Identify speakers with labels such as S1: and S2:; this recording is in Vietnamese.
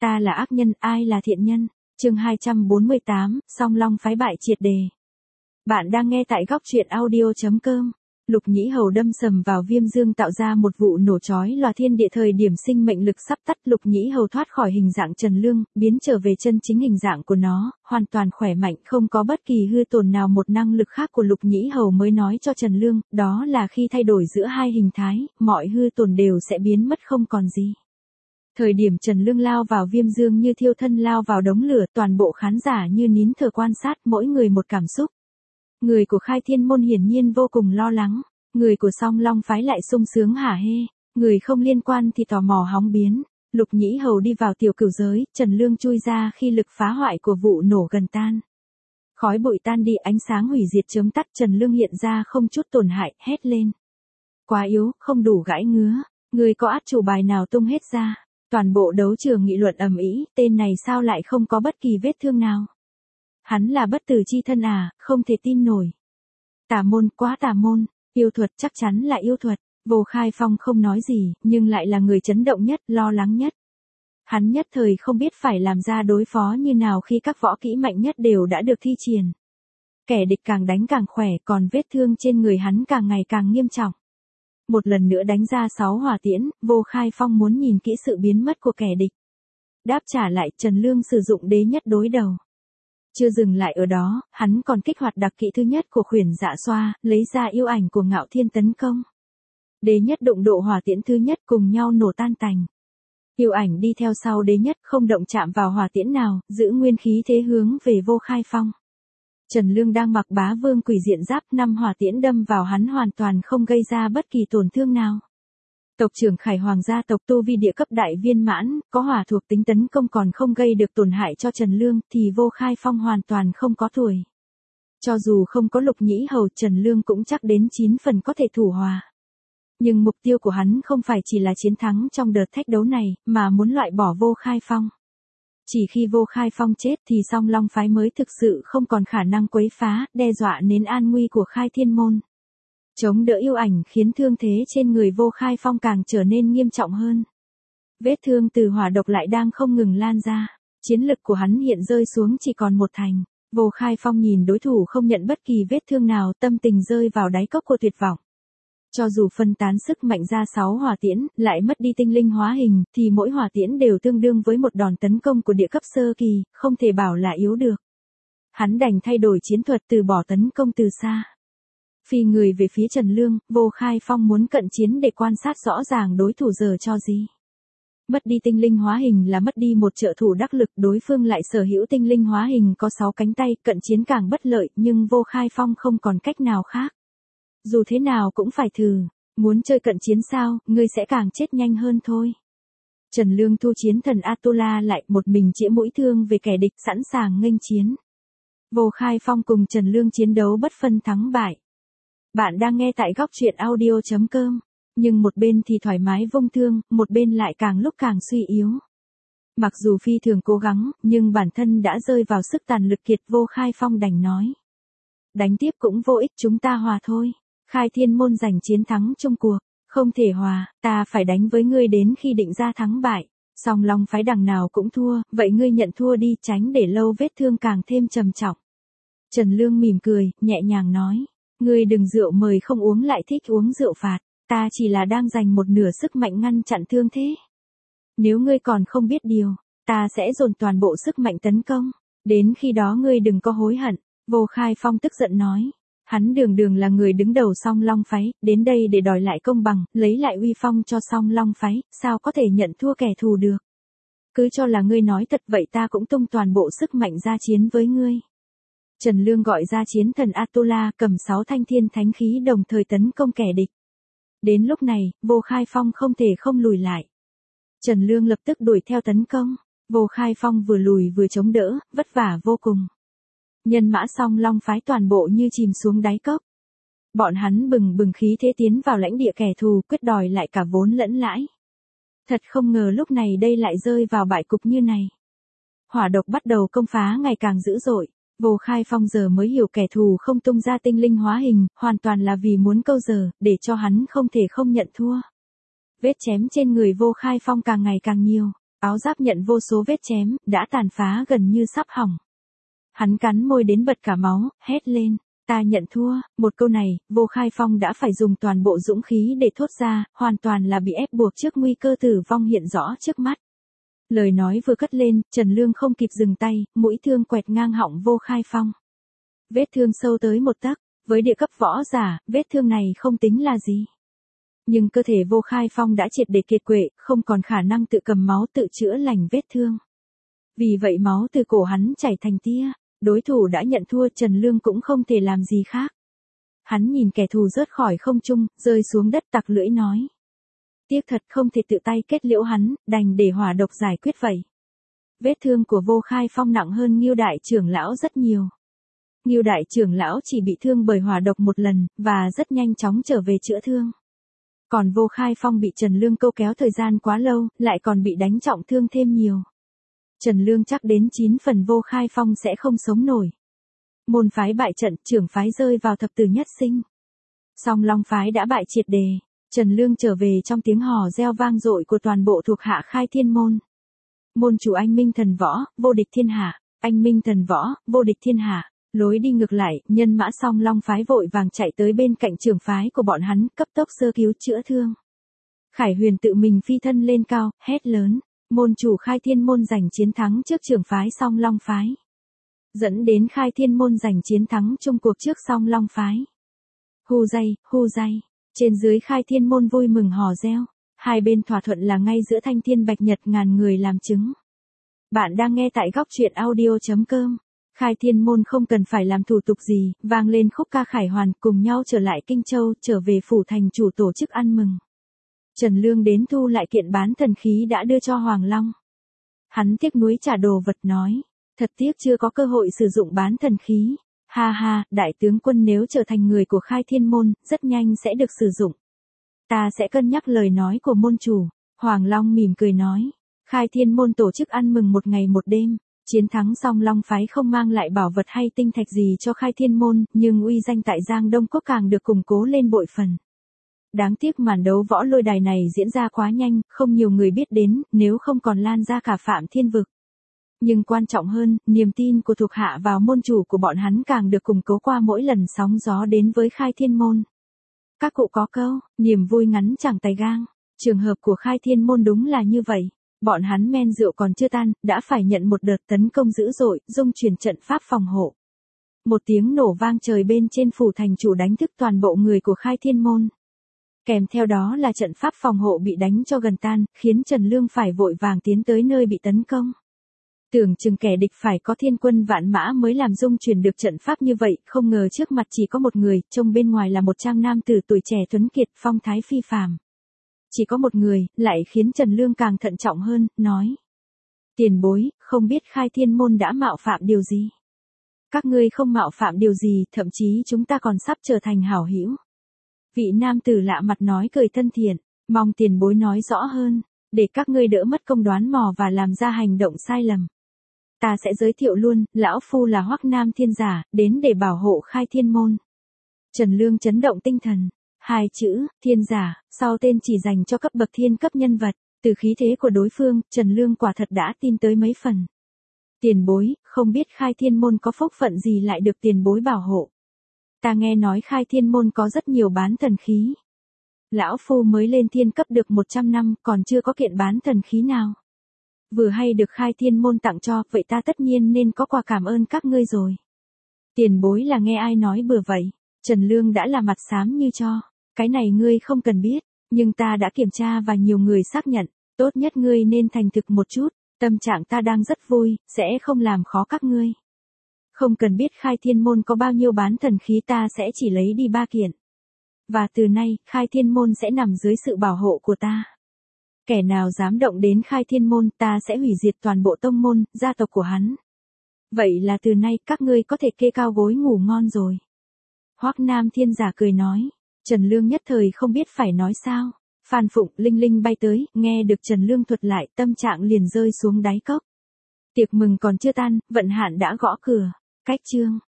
S1: ta là ác nhân, ai là thiện nhân? Chương 248, Song Long phái bại triệt đề. Bạn đang nghe tại góc truyện audio.com. Lục Nhĩ Hầu đâm sầm vào Viêm Dương tạo ra một vụ nổ chói lòa thiên địa, thời điểm sinh mệnh lực sắp tắt, Lục Nhĩ Hầu thoát khỏi hình dạng Trần Lương, biến trở về chân chính hình dạng của nó, hoàn toàn khỏe mạnh, không có bất kỳ hư tổn nào. Một năng lực khác của Lục Nhĩ Hầu mới nói cho Trần Lương, đó là khi thay đổi giữa hai hình thái, mọi hư tổn đều sẽ biến mất không còn gì. Thời điểm Trần Lương lao vào Viêm Dương như thiêu thân lao vào đống lửa, toàn bộ khán giả như nín thở quan sát, mỗi người một cảm xúc. Người của Khai Thiên Môn hiển nhiên vô cùng lo lắng, người của Song Long phái lại sung sướng hả hê, người không liên quan thì tò mò hóng biến. Lục Nhĩ Hầu đi vào tiểu cửu giới, Trần Lương chui ra khi lực phá hoại của vụ nổ gần tan. Khói bụi tan đi, ánh sáng hủy diệt chớm tắt, Trần Lương hiện ra không chút tổn hại, hét lên. Quá yếu, không đủ gãi ngứa, người có át chủ bài nào tung hết ra. Toàn bộ đấu trường nghị luận ầm ĩ, tên này sao lại không có bất kỳ vết thương nào? Hắn là bất tử chi thân à, không thể tin nổi. Tà môn, quá tà môn, yêu thuật, chắc chắn là yêu thuật. Vô Khai Phong không nói gì, nhưng lại là người chấn động nhất, lo lắng nhất. Hắn nhất thời không biết phải làm ra đối phó như nào khi các võ kỹ mạnh nhất đều đã được thi triển. Kẻ địch càng đánh càng khỏe, còn vết thương trên người hắn càng ngày càng nghiêm trọng. Một lần nữa đánh ra 6 hỏa tiễn, Vô Khai Phong muốn nhìn kỹ sự biến mất của kẻ địch. Đáp trả lại, Trần Lương sử dụng đế nhất đối đầu. Chưa dừng lại ở đó, hắn còn kích hoạt đặc kỹ thứ nhất của Khuyển Dạ Xoa, lấy ra yêu ảnh của Ngạo Thiên tấn công. Đế nhất đụng độ hỏa tiễn thứ nhất cùng nhau nổ tan tành. Yêu ảnh đi theo sau đế nhất, không động chạm vào hỏa tiễn nào, giữ nguyên khí thế hướng về Vô Khai Phong. Trần Lương đang mặc Bá Vương Quỷ Diện Giáp, 5 hỏa tiễn đâm vào hắn hoàn toàn không gây ra bất kỳ tổn thương nào. Tộc trưởng Khải Hoàng gia tộc tu vi địa cấp đại viên mãn, có hỏa thuộc tính tấn công còn không gây được tổn hại cho Trần Lương, thì Vô Khai Phong hoàn toàn không có tuổi. Cho dù không có Lục Nhĩ Hầu, Trần Lương cũng chắc đến 9 phần có thể thủ hòa. Nhưng mục tiêu của hắn không phải chỉ là chiến thắng trong đợt thách đấu này, mà muốn loại bỏ Vô Khai Phong. Chỉ khi Vô Khai Phong chết thì Song Long phái mới thực sự không còn khả năng quấy phá, đe dọa đến an nguy của Khai Thiên Môn. Chống đỡ yêu ảnh khiến thương thế trên người Vô Khai Phong càng trở nên nghiêm trọng hơn. Vết thương từ hỏa độc lại đang không ngừng lan ra, chiến lực của hắn hiện rơi xuống chỉ còn 1 thành. Vô Khai Phong nhìn đối thủ không nhận bất kỳ vết thương nào, tâm tình rơi vào đáy cốc của tuyệt vọng. Cho dù phân tán sức mạnh ra 6 hỏa tiễn, lại mất đi tinh linh hóa hình, thì mỗi hỏa tiễn đều tương đương với một đòn tấn công của địa cấp sơ kỳ, không thể bảo là yếu được. Hắn đành thay đổi chiến thuật, từ bỏ tấn công từ xa. Phi người về phía Trần Lương, Vô Khai Phong muốn cận chiến để quan sát rõ ràng đối thủ giờ cho gì. Mất đi tinh linh hóa hình là mất đi một trợ thủ đắc lực, đối phương lại sở hữu tinh linh hóa hình có 6 cánh tay, cận chiến càng bất lợi, nhưng Vô Khai Phong không còn cách nào khác. Dù thế nào cũng phải thử, muốn chơi cận chiến sao, ngươi sẽ càng chết nhanh hơn thôi. Trần Lương thu chiến thần Atula lại, một mình chĩa mũi thương về kẻ địch, sẵn sàng nghênh chiến. Vô Khai Phong cùng Trần Lương chiến đấu bất phân thắng bại. Bạn đang nghe tại góc truyện audio.com, nhưng một bên thì thoải mái vung thương, một bên lại càng lúc càng suy yếu. Mặc dù phi thường cố gắng, nhưng bản thân đã rơi vào sức tàn lực kiệt. Vô Khai Phong đành nói. Đánh tiếp cũng vô ích, chúng ta hòa thôi. Khai Thiên Môn giành chiến thắng chung cuộc, không thể hòa, ta phải đánh với ngươi đến khi định ra thắng bại. Song Long phái đằng nào cũng thua, vậy ngươi nhận thua đi, tránh để lâu vết thương càng thêm trầm trọng. Trần Lương mỉm cười, nhẹ nhàng nói. Ngươi đừng rượu mời không uống lại thích uống rượu phạt, ta chỉ là đang dành một nửa sức mạnh ngăn chặn thương thế. Nếu ngươi còn không biết điều, ta sẽ dồn toàn bộ sức mạnh tấn công, đến khi đó ngươi đừng có hối hận. Vô Khai Phong tức giận nói. Hắn đường đường là người đứng đầu Song Long phái, đến đây để đòi lại công bằng, lấy lại uy phong cho Song Long phái, sao có thể nhận thua kẻ thù được. Cứ cho là ngươi nói thật vậy, ta cũng tung toàn bộ sức mạnh ra chiến với ngươi. Trần Lương gọi ra chiến thần Atula, cầm 6 thanh thiên thánh khí đồng thời tấn công kẻ địch. Đến lúc này, Vô Khai Phong không thể không lùi lại. Trần Lương lập tức đuổi theo tấn công. Vô Khai Phong vừa lùi vừa chống đỡ, vất vả vô cùng. Nhân mã Song Long phái toàn bộ như chìm xuống đáy cốc. Bọn hắn bừng bừng khí thế tiến vào lãnh địa kẻ thù, quyết đòi lại cả vốn lẫn lãi. Thật không ngờ lúc này đây lại rơi vào bại cục như này. Hỏa độc bắt đầu công phá ngày càng dữ dội. Vô Khai Phong giờ mới hiểu kẻ thù không tung ra tinh linh hóa hình, hoàn toàn là vì muốn câu giờ, để cho hắn không thể không nhận thua. Vết chém trên người Vô Khai Phong càng ngày càng nhiều. Áo giáp nhận vô số vết chém, đã tàn phá gần như sắp hỏng. Hắn cắn môi đến bật cả máu, hét lên, ta nhận thua. Một câu này, Vô Khai Phong đã phải dùng toàn bộ dũng khí để thốt ra, hoàn toàn là bị ép buộc trước nguy cơ tử vong hiện rõ trước mắt. Lời nói vừa cất lên, Trần Lương không kịp dừng tay, mũi thương quẹt ngang họng Vô Khai Phong. Vết thương sâu tới 1 tấc, với địa cấp võ giả, vết thương này không tính là gì. Nhưng cơ thể Vô Khai Phong đã triệt để kiệt quệ, không còn khả năng tự cầm máu tự chữa lành vết thương. Vì vậy máu từ cổ hắn chảy thành tia, đối thủ đã nhận thua, Trần Lương cũng không thể làm gì khác. Hắn nhìn kẻ thù rớt khỏi không trung, rơi xuống đất tặc lưỡi nói. Tiếc thật không thể tự tay kết liễu hắn, đành để hỏa độc giải quyết vậy. Vết thương của Vô Khai Phong nặng hơn Ngưu đại trưởng lão rất nhiều. Ngưu đại trưởng lão chỉ bị thương bởi hỏa độc 1 lần, và rất nhanh chóng trở về chữa thương. Còn Vô Khai Phong bị Trần Lương câu kéo thời gian quá lâu, lại còn bị đánh trọng thương thêm nhiều. Trần Lương chắc đến 9 phần Vô Khai Phong sẽ không sống nổi. Môn phái bại trận, trưởng phái rơi vào thập tử nhất sinh. Song Long phái đã bại triệt đề. Trần Lương trở về trong tiếng hò reo vang dội của toàn bộ thuộc hạ Khai Thiên môn. Môn chủ anh minh thần võ, vô địch thiên hạ. Anh minh thần võ, vô địch thiên hạ. Lối đi ngược lại, nhân mã Song Long phái vội vàng chạy tới bên cạnh trưởng phái của bọn hắn, cấp tốc sơ cứu chữa thương. Khải Huyền tự mình phi thân lên cao, hét lớn. Môn chủ Khai Thiên môn giành chiến thắng trước trưởng phái Song Long phái. Dẫn đến Khai Thiên môn giành chiến thắng chung cuộc trước Song Long phái. Hu dây, hu dây. Trên dưới Khai Thiên môn vui mừng hò reo. Hai bên thỏa thuận là ngay giữa thanh thiên bạch nhật ngàn người làm chứng. Bạn đang nghe tại góc truyện audio.com. Khai Thiên môn không cần phải làm thủ tục gì, vang lên khúc ca khải hoàn, cùng nhau trở lại Kinh Châu, trở về phủ thành chủ tổ chức ăn mừng. Trần Lương đến thu lại kiện bán thần khí đã đưa cho Hoàng Long. Hắn tiếc nuối trả đồ vật nói, thật tiếc chưa có cơ hội sử dụng bán thần khí. Ha ha, đại tướng quân nếu trở thành người của Khai Thiên môn, rất nhanh sẽ được sử dụng. Ta sẽ cân nhắc lời nói của môn chủ. Hoàng Long mỉm cười nói, Khai Thiên môn tổ chức ăn mừng 1 ngày 1 đêm. Chiến thắng Song Long phái không mang lại bảo vật hay tinh thạch gì cho Khai Thiên môn, nhưng uy danh tại Giang Đông Quốc càng được củng cố lên bội phần. Đáng tiếc màn đấu võ lôi đài này diễn ra quá nhanh, không nhiều người biết đến, nếu không còn lan ra cả Phạm Thiên vực. Nhưng quan trọng hơn, niềm tin của thuộc hạ vào môn chủ của bọn hắn càng được củng cố qua mỗi lần sóng gió đến với Khai Thiên môn. Các cụ có câu, niềm vui ngắn chẳng tài gang. Trường hợp của Khai Thiên môn đúng là như vậy. Bọn hắn men rượu còn chưa tan, đã phải nhận một đợt tấn công dữ dội, dung chuyển trận pháp phòng hộ. Một tiếng nổ vang trời bên trên phủ thành chủ đánh thức toàn bộ người của Khai Thiên môn. Kèm theo đó là trận pháp phòng hộ bị đánh cho gần tan, khiến Trần Lương phải vội vàng tiến tới nơi bị tấn công. Tưởng chừng kẻ địch phải có thiên quân vạn mã mới làm dung chuyển được trận pháp như vậy, không ngờ trước mặt chỉ có một người, trông bên ngoài là một trang nam tử tuổi trẻ tuấn kiệt, phong thái phi phàm. Chỉ có một người, lại khiến Trần Lương càng thận trọng hơn, nói. Tiền bối, không biết Khai Thiên môn đã mạo phạm điều gì? Các ngươi không mạo phạm điều gì, thậm chí chúng ta còn sắp trở thành hảo hữu. Vị nam tử lạ mặt nói cười thân thiện, mong tiền bối nói rõ hơn, để các ngươi đỡ mất công đoán mò và làm ra hành động sai lầm. Ta sẽ giới thiệu luôn, lão phu là Hoắc Nam Thiên Giả, đến để bảo hộ Khai Thiên môn. Trần Lương chấn động tinh thần. 2 chữ, Thiên Giả, sau tên chỉ dành cho cấp bậc thiên cấp nhân vật, từ khí thế của đối phương, Trần Lương quả thật đã tin tới mấy phần. Tiền bối, không biết Khai Thiên môn có phúc phận gì lại được tiền bối bảo hộ. Ta nghe nói Khai Thiên môn có rất nhiều bán thần khí. Lão phu mới lên thiên cấp được 100 năm, còn chưa có kiện bán thần khí nào. Vừa hay được Khai Thiên môn tặng cho, vậy ta tất nhiên nên có quà cảm ơn các ngươi rồi. Tiền bối là nghe ai nói bừa vậy? Trần Lương đã là mặt xám như cho. Cái này ngươi không cần biết, nhưng ta đã kiểm tra và nhiều người xác nhận, tốt nhất ngươi nên thành thực một chút, tâm trạng ta đang rất vui, sẽ không làm khó các ngươi. Không cần biết Khai Thiên môn có bao nhiêu bán thần khí, ta sẽ chỉ lấy đi 3 kiện. Và từ nay, Khai Thiên môn sẽ nằm dưới sự bảo hộ của ta. Kẻ nào dám động đến Khai Thiên môn, ta sẽ hủy diệt toàn bộ tông môn, gia tộc của hắn. Vậy là từ nay các ngươi có thể kê cao gối ngủ ngon rồi. Hoắc Nam Thiên Giả cười nói. Trần Lương nhất thời không biết phải nói sao. Phan Phụng, Linh Linh bay tới, nghe được Trần Lương thuật lại, tâm trạng liền rơi xuống đáy cốc. Tiệc mừng còn chưa tan, Vận Hạn đã gõ cửa. Cách chương